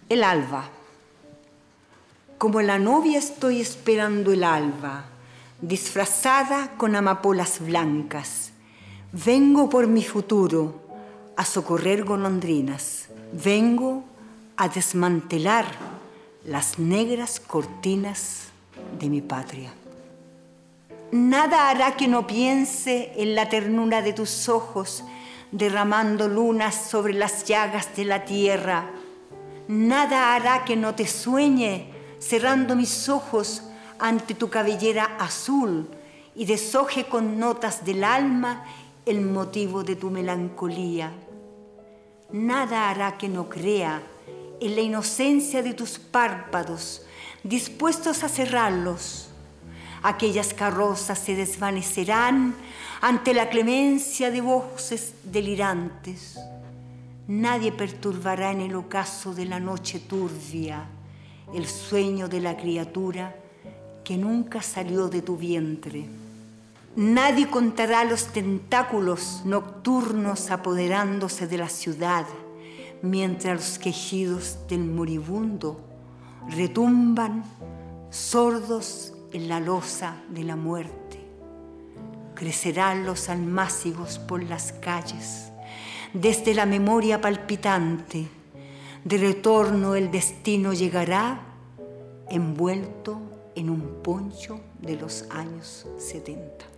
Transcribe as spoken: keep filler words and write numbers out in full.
El alba. Como la novia estoy esperando el alba, disfrazada con amapolas blancas. Vengo por mi futuro a socorrer golondrinas. Vengo a desmantelar las negras cortinas de mi patria. Nada hará que no piense en la ternura de tus ojos, derramando lunas sobre las llagas de la tierra. Nada hará que no te sueñe, cerrando mis ojos ante tu cabellera azul y deshoje con notas del alma el motivo de tu melancolía. Nada hará que no crea en la inocencia de tus párpados, dispuestos a cerrarlos. Aquellas carrozas se desvanecerán ante la clemencia de voces delirantes. Nadie perturbará en el ocaso de la noche turbia el sueño de la criatura que nunca salió de tu vientre. Nadie contará los tentáculos nocturnos apoderándose de la ciudad, mientras los quejidos del moribundo retumban sordos en la losa de la muerte. Crecerán los almácigos por las calles, desde la memoria palpitante. De retorno el destino llegará envuelto en un poncho de los años setenta.